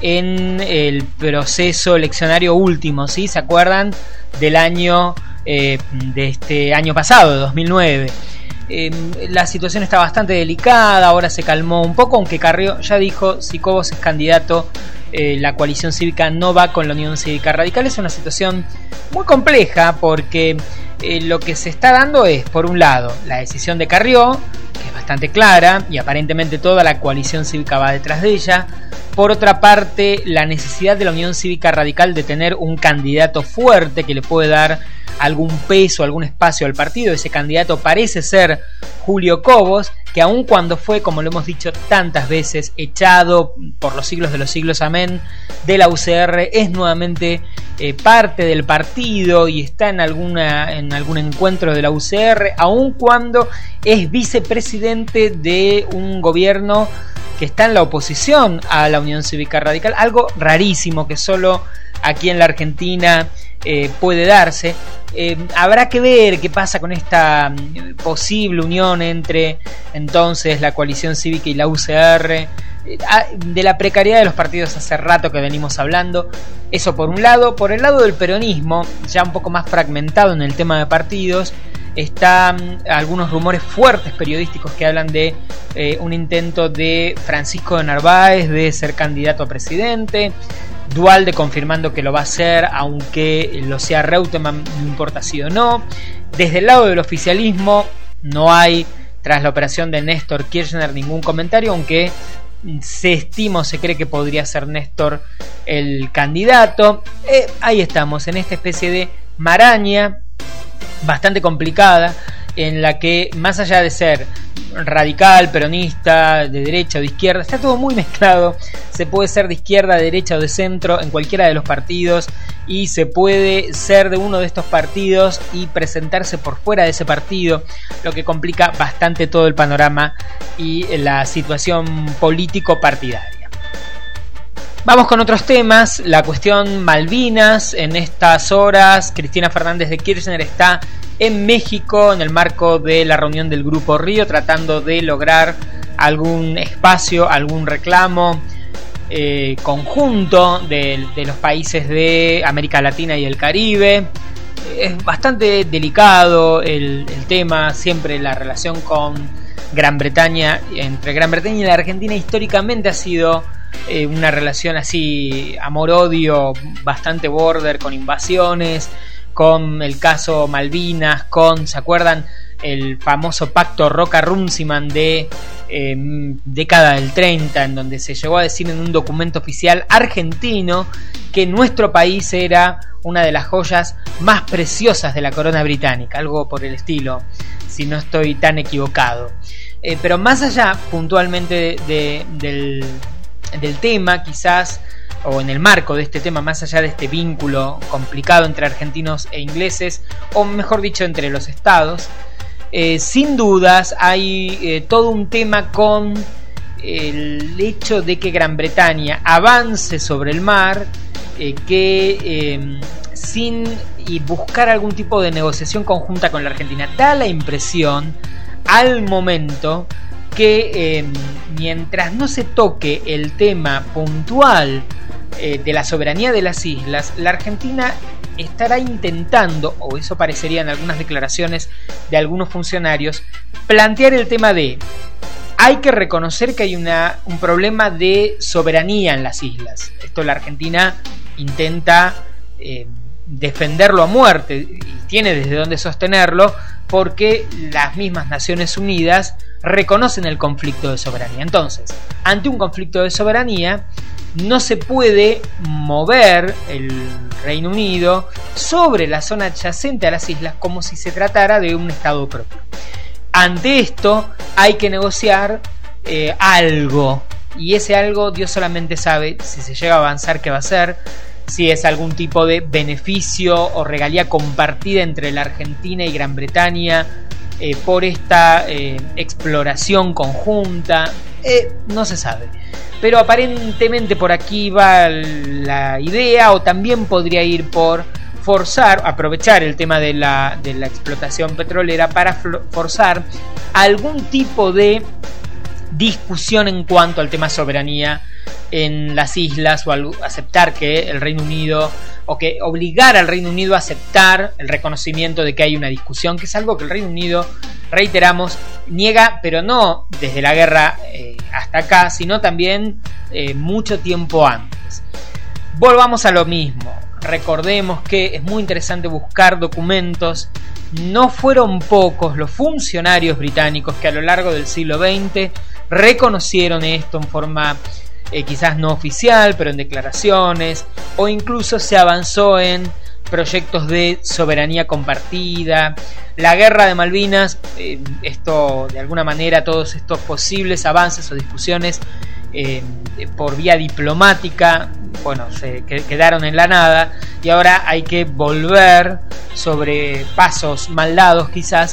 en el proceso eleccionario último, ¿sí? ¿Se acuerdan? Del año eh, de este año pasado, de dos mil nueve. Eh, la situación está bastante delicada, ahora se calmó un poco, aunque Carrió ya dijo, si Cobos es candidato, eh, la coalición cívica no va con la Unión Cívica Radical. Es una situación muy compleja porque eh, lo que se está dando es, por un lado, la decisión de Carrió, que es bastante clara y aparentemente toda la coalición cívica va detrás de ella. Por otra parte, la necesidad de la Unión Cívica Radical de tener un candidato fuerte que le puede dar algún peso, algún espacio al partido. Ese candidato parece ser Julio Cobos, que aun cuando fue, como lo hemos dicho tantas veces, echado por los siglos de los siglos, amén, de la U C R, es nuevamente eh, parte del partido y está en, alguna, en algún encuentro de la U C R, aun cuando es vicepresidente de un gobierno que está en la oposición a la Unión Cívica Radical, algo rarísimo que solo aquí en la Argentina eh, puede darse. Eh, habrá que ver qué pasa con esta mm, posible unión entre entonces la coalición cívica y la U C R. Eh, de la precariedad de los partidos hace rato que venimos hablando. Eso por un lado. Por el lado del peronismo, ya un poco más fragmentado en el tema de partidos, están algunos rumores fuertes periodísticos que hablan de eh, un intento de Francisco de Narváez de ser candidato a presidente, Duhalde confirmando que lo va a hacer aunque lo sea Reutemann, no importa si o no. Desde el lado del oficialismo no hay, tras la operación de Néstor Kirchner, ningún comentario, aunque se estima o se cree que podría ser Néstor el candidato. Eh, ahí estamos, en esta especie de maraña bastante complicada, en la que más allá de ser radical, peronista, de derecha o de izquierda, está todo muy mezclado. Se puede ser de izquierda, de derecha o de centro en cualquiera de los partidos, y se puede ser de uno de estos partidos y presentarse por fuera de ese partido, lo que complica bastante todo el panorama y la situación político partidaria. Vamos con otros temas. La cuestión Malvinas. En estas horas Cristina Fernández de Kirchner está en México en el marco de la reunión del Grupo Río, tratando de lograr algún espacio, algún reclamo eh, conjunto de, de los países de América Latina y el Caribe. Es bastante delicado el, el tema, siempre la relación con Gran Bretaña, entre Gran Bretaña y la Argentina históricamente ha sido eh, una relación así amor-odio, bastante border, con invasiones, con el caso Malvinas, con, ¿se acuerdan? El famoso pacto Roca-Runciman de eh, década del treinta, en donde se llegó a decir en un documento oficial argentino que nuestro país era una de las joyas más preciosas de la corona británica, algo por el estilo, si no estoy tan equivocado. Eh, pero más allá puntualmente de, de, del, del tema, quizás, o en el marco de este tema, más allá de este vínculo complicado entre argentinos e ingleses, o mejor dicho, entre los estados, eh, sin dudas hay eh, todo un tema con el hecho de que Gran Bretaña avance sobre el mar, eh, que eh, sin y buscar algún tipo de negociación conjunta con la Argentina. Da la impresión al momento que eh, mientras no se toque el tema puntual eh, de la soberanía de las islas, la Argentina estará intentando, o eso parecería en algunas declaraciones de algunos funcionarios, plantear el tema de: hay que reconocer que hay una, un problema de soberanía en las islas. Esto la Argentina intenta eh, defenderlo a muerte, y tiene desde dónde sostenerlo, porque las mismas Naciones Unidas reconocen el conflicto de soberanía. Entonces, ante un conflicto de soberanía, no se puede mover el Reino Unido sobre la zona adyacente a las islas como si se tratara de un estado propio. Ante esto hay que negociar eh, algo, y ese algo Dios solamente sabe si se llega a avanzar qué va a ser, si es algún tipo de beneficio o regalía compartida entre la Argentina y Gran Bretaña eh, por esta eh, exploración conjunta, eh, no se sabe. Pero aparentemente por aquí va la idea, o también podría ir por forzar, aprovechar el tema de la, de la explotación petrolera para forzar algún tipo de discusión en cuanto al tema soberanía en las islas, o al aceptar que el Reino Unido, o que obligar al Reino Unido a aceptar el reconocimiento de que hay una discusión, que es algo que el Reino Unido, reiteramos, niega, pero no desde la guerra eh, hasta acá, sino también eh, mucho tiempo antes. Volvamos a lo mismo. Recordemos que es muy interesante buscar documentos. No fueron pocos los funcionarios británicos que a lo largo del siglo veinte reconocieron esto en forma eh, quizás no oficial, pero en declaraciones, o incluso se avanzó en proyectos de soberanía compartida. La guerra de Malvinas, eh, esto de alguna manera, todos estos posibles avances o discusiones eh, por vía diplomática, bueno, se quedaron en la nada, y ahora hay que volver sobre pasos mal dados quizás,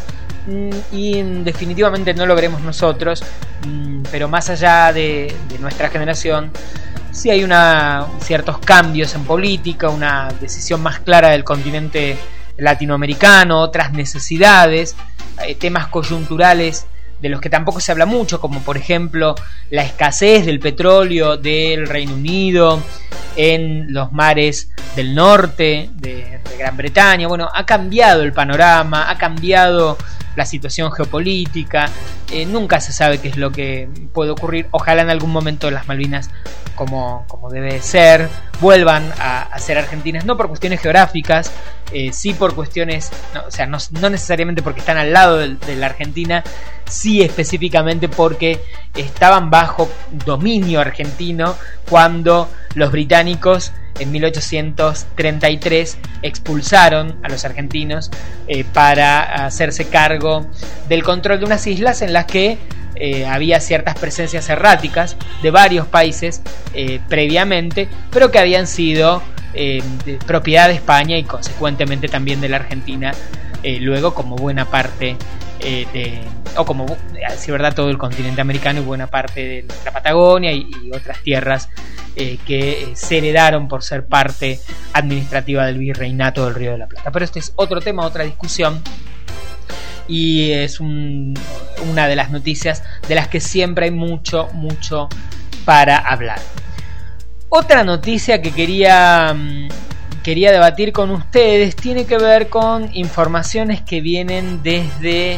y definitivamente no lo veremos nosotros, pero más allá de, de nuestra generación, sí hay una, ciertos cambios en política, una decisión más clara del continente latinoamericano, otras necesidades, eh, temas coyunturales de los que tampoco se habla mucho, como por ejemplo la escasez del petróleo del Reino Unido en los mares del norte de, de Gran Bretaña. Bueno, ha cambiado el panorama, ha cambiado la situación geopolítica, eh, nunca se sabe qué es lo que puede ocurrir. Ojalá en algún momento las Malvinas, como, como debe ser, vuelvan a, a ser argentinas, no por cuestiones geográficas, eh, sí por cuestiones, no, o sea, no, no necesariamente porque están al lado de, de la Argentina, sí específicamente porque estaban bajo dominio argentino cuando los británicos en mil ochocientos treinta y tres expulsaron a los argentinos eh, para hacerse cargo del control de unas islas en las que eh, había ciertas presencias erráticas de varios países eh, previamente, pero que habían sido eh, de propiedad de España y consecuentemente también de la Argentina, eh, luego como buena parte eh, de, o como a decir verdad todo el continente americano y buena parte de la Patagonia y, y otras tierras Eh, que eh, se heredaron por ser parte administrativa del virreinato del Río de la Plata. Pero este es otro tema, otra discusión, y es un, una de las noticias de las que siempre hay mucho, mucho para hablar. Otra noticia que quería, quería debatir con ustedes tiene que ver con informaciones que vienen desde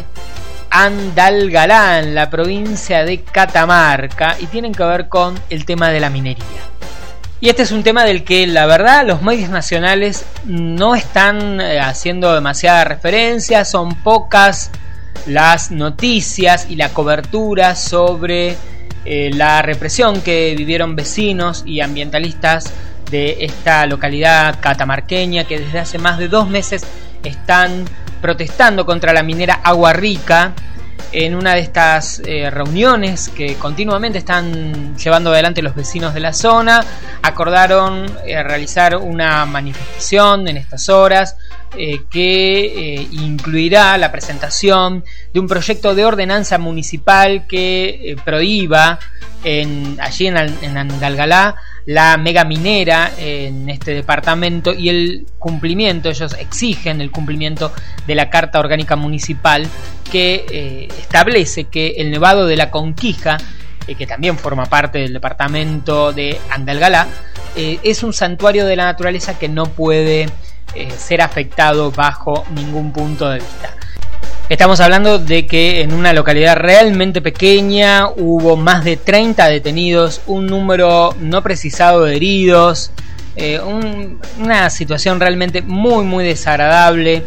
Andalgalán, la provincia de Catamarca, y tienen que ver con el tema de la minería. Y este es un tema del que la verdad los medios nacionales no están eh, haciendo demasiada referencia, son pocas las noticias y la cobertura sobre eh, la represión que vivieron vecinos y ambientalistas de esta localidad catamarqueña que desde hace más de dos meses están protestando contra la minera Agua Rica. En una de estas eh, reuniones que continuamente están llevando adelante los vecinos de la zona, acordaron eh, realizar una manifestación en estas horas eh, que eh, incluirá la presentación de un proyecto de ordenanza municipal que eh, prohíba en, allí en, en Andalgalá la mega minera en este departamento y el cumplimiento, ellos exigen el cumplimiento de la Carta Orgánica Municipal que eh, establece que el Nevado de la Conquija, eh, que también forma parte del departamento de Andalgalá, eh, es un santuario de la naturaleza que no puede eh, ser afectado bajo ningún punto de vista. Estamos hablando de que en una localidad realmente pequeña hubo más de treinta detenidos, un número no precisado de heridos, eh, un, una situación realmente muy muy desagradable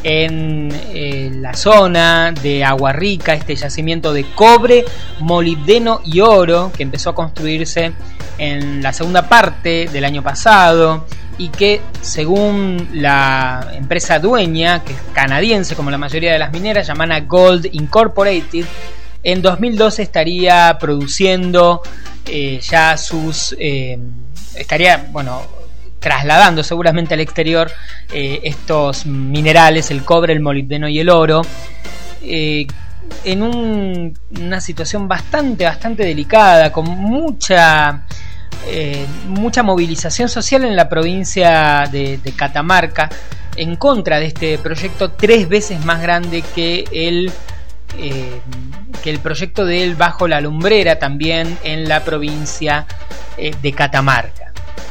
en eh, la zona de Agua Rica, este yacimiento de cobre, molibdeno y oro que empezó a construirse en la segunda parte del año pasado y que, según la empresa dueña, que es canadiense como la mayoría de las mineras, Yamana Gold Incorporated, en dos mil doce estaría produciendo eh, ya sus eh, estaría bueno trasladando seguramente al exterior eh, estos minerales, el cobre, el molibdeno y el oro, eh, en un, una situación bastante bastante delicada, con mucha Eh, mucha movilización social en la provincia de, de Catamarca en contra de este proyecto, tres veces más grande que el eh, que el proyecto de él bajo la lumbrera, también en la provincia eh, de Catamarca.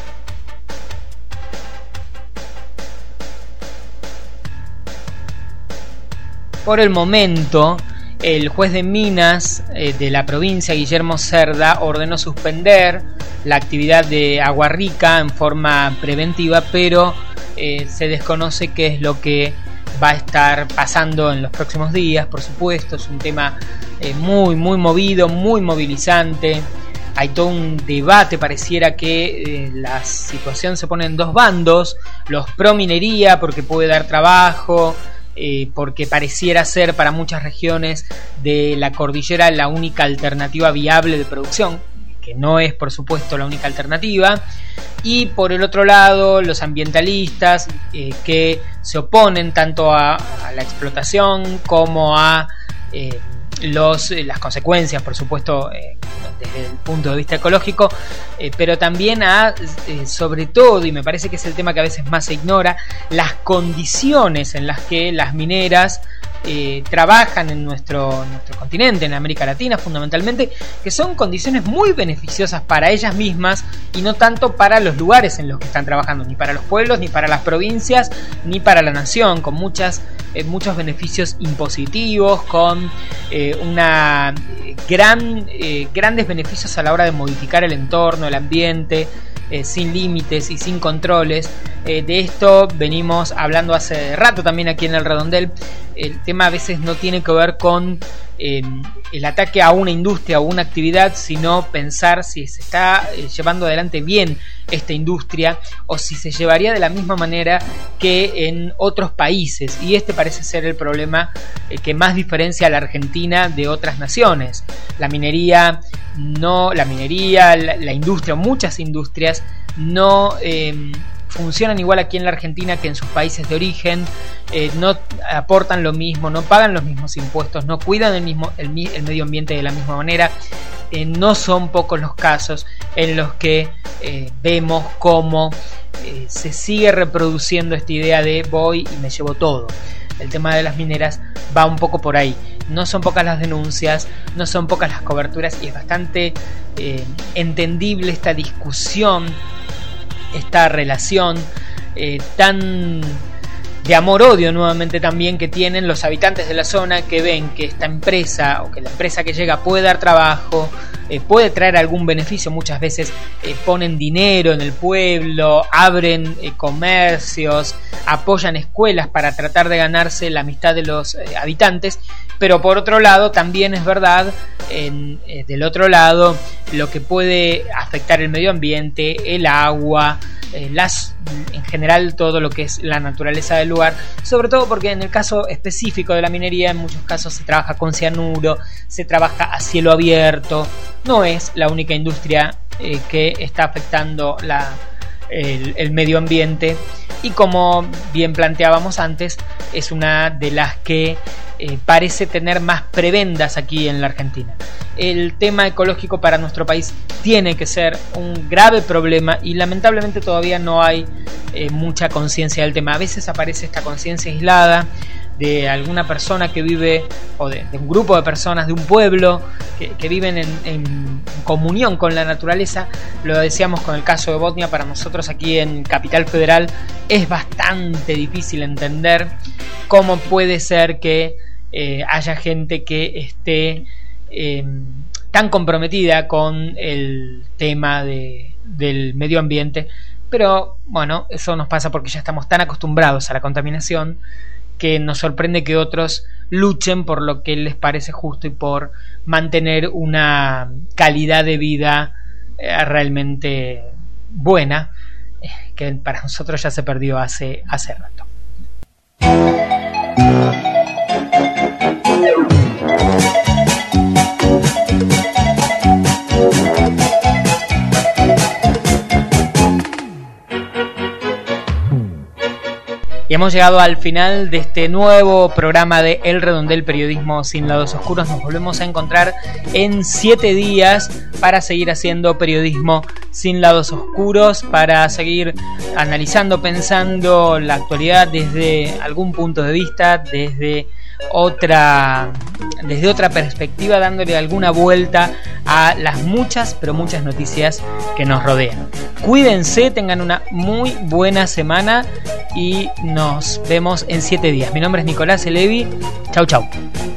Por el momento, el juez de Minas eh, de la provincia, Guillermo Cerda, ordenó suspender la actividad de Agua Rica en forma preventiva, pero eh, se desconoce qué es lo que va a estar pasando en los próximos días. Por supuesto, es un tema eh, muy, muy movido, muy movilizante. Hay todo un debate, pareciera que eh, la situación se pone en dos bandos: los pro minería, porque puede dar trabajo, Eh, porque pareciera ser para muchas regiones de la cordillera la única alternativa viable de producción, que no es por supuesto la única alternativa, y por el otro lado los ambientalistas eh, que se oponen tanto a, a la explotación como a eh, los, las consecuencias, por supuesto, eh, desde el punto de vista ecológico, eh, pero también a, eh, sobre todo, y me parece que es el tema que a veces más se ignora, las condiciones en las que las mineras eh, trabajan en nuestro, nuestro continente, en América Latina fundamentalmente, que son condiciones muy beneficiosas para ellas mismas y no tanto para los lugares en los que están trabajando, ni para los pueblos, ni para las provincias, ni para la nación, con muchas, eh, muchos beneficios impositivos, con eh, una gran, eh, grandes beneficios a la hora de modificar el entorno, el ambiente, eh, sin límites y sin controles. Eh, de esto venimos hablando hace rato también aquí en El Redondel. El tema a veces no tiene que ver con eh, el ataque a una industria o una actividad, sino pensar si se está eh, llevando adelante bien esta industria o si se llevaría de la misma manera que en otros países, y este parece ser el problema eh, que más diferencia a la Argentina de otras naciones. La minería, no, la minería, la, la industria, muchas industrias no eh, funcionan igual aquí en la Argentina que en sus países de origen, eh, no aportan lo mismo, no pagan los mismos impuestos, no cuidan el, mismo, el, el medio ambiente de la misma manera. Eh, no son pocos los casos en los que eh, vemos cómo eh, se sigue reproduciendo esta idea de voy y me llevo todo. El tema de las mineras va un poco por ahí. No son pocas las denuncias, no son pocas las coberturas, y es bastante eh, entendible esta discusión, esta relación eh, tan de amor-odio nuevamente también que tienen los habitantes de la zona, que ven que esta empresa o que la empresa que llega puede dar trabajo, eh, puede traer algún beneficio. Muchas veces eh, ponen dinero en el pueblo, abren eh, comercios, apoyan escuelas para tratar de ganarse la amistad de los eh, habitantes, pero por otro lado también es verdad, en, eh, del otro lado, lo que puede afectar el medio ambiente, el agua, eh, las, en general todo lo que es la naturaleza del lugar, sobre todo porque en el caso específico de la minería en muchos casos se trabaja con cianuro, se trabaja a cielo abierto. No es la única industria eh, que está afectando la, el, el medio ambiente, y como bien planteábamos antes, es una de las que eh, parece tener más prebendas aquí en la Argentina. El tema ecológico para nuestro país tiene que ser un grave problema y lamentablemente todavía no hay eh, mucha conciencia del tema. A veces aparece esta conciencia aislada de alguna persona que vive, o de, de un grupo de personas de un pueblo que, que viven en, en comunión con la naturaleza. Lo decíamos con el caso de Botnia. Para nosotros aquí en Capital Federal es bastante difícil entender cómo puede ser que eh, haya gente que esté eh, tan comprometida con el tema de, del medio ambiente, pero bueno, eso nos pasa porque ya estamos tan acostumbrados a la contaminación que nos sorprende que otros luchen por lo que les parece justo y por mantener una calidad de vida eh, realmente buena, eh, que para nosotros ya se perdió hace, hace rato. Y hemos llegado al final de este nuevo programa de El Redondel, Periodismo sin Lados Oscuros. Nos volvemos a encontrar en siete días para seguir haciendo periodismo sin lados oscuros, para seguir analizando, pensando la actualidad desde algún punto de vista, desde otra desde otra perspectiva, dándole alguna vuelta a las muchas, pero muchas noticias que nos rodean. Cuídense, tengan una muy buena semana y nos vemos en siete días. Mi nombre es Nicolás Elevi. Chau, chau.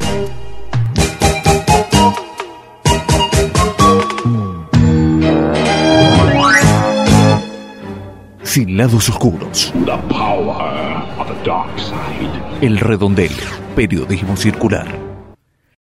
Sin lados oscuros. The power of the dark side. El Redondel, periodismo circular.